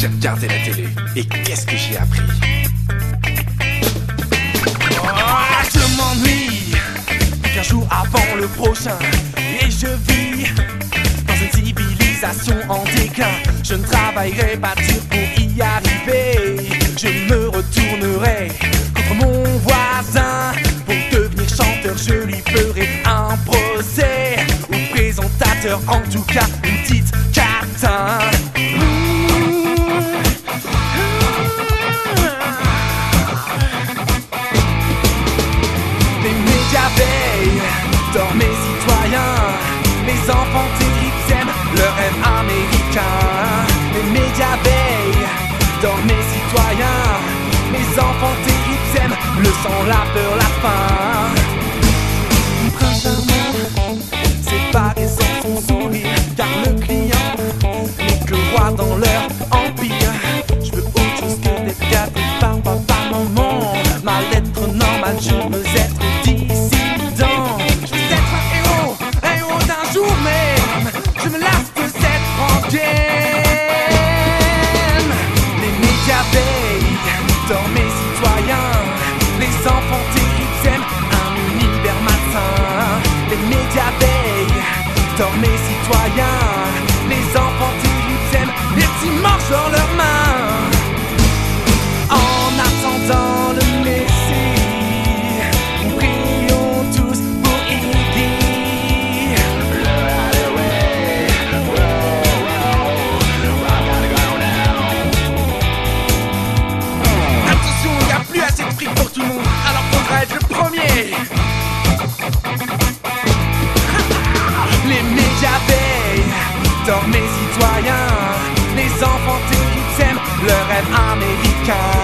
j'ai regardé la télé et qu'est-ce que j'ai appris? Je m'ennuie qu'un jour avant le prochain, et je vis dans une civilisation en déclin. Je ne travaillerai pas dur pour y arriver. Je me retournerai contre mon voisin. Pour devenir chanteur, je lui ferai un procès, ou présentateur, en tout cas une petite catin. Les médias veillent, dormez citoyens. Les enfants terribles aiment leur rêve américain. Les médias veillent, dormez citoyens. Les enfants terribles aiment le sang, la peur, la faim. Prince charmant, c'est pas qu'ils sans son sourire, car le client n'est que roi dans leur empire. Je veux autre chose que d'être gâté par papa, maman. Ma lettre normale, je veux être dissident. Je veux être un héros d'un jour même. Je me lasse de cette rengaine. Les médias veillent, dormez citoyens. Les enfants terribles aiment un univers malsain. Les médias veillent, dormez citoyens. Les enfants terribles aiment les petits morts dans leurs mains. En attendant le Messie, prions tous pour Iggy. Attention, il n'y a plus assez de fric pour tout le monde, alors faudra être le premier. Les médias veillent, dormez citoyens. Les enfants terribles aiment le rêve américain.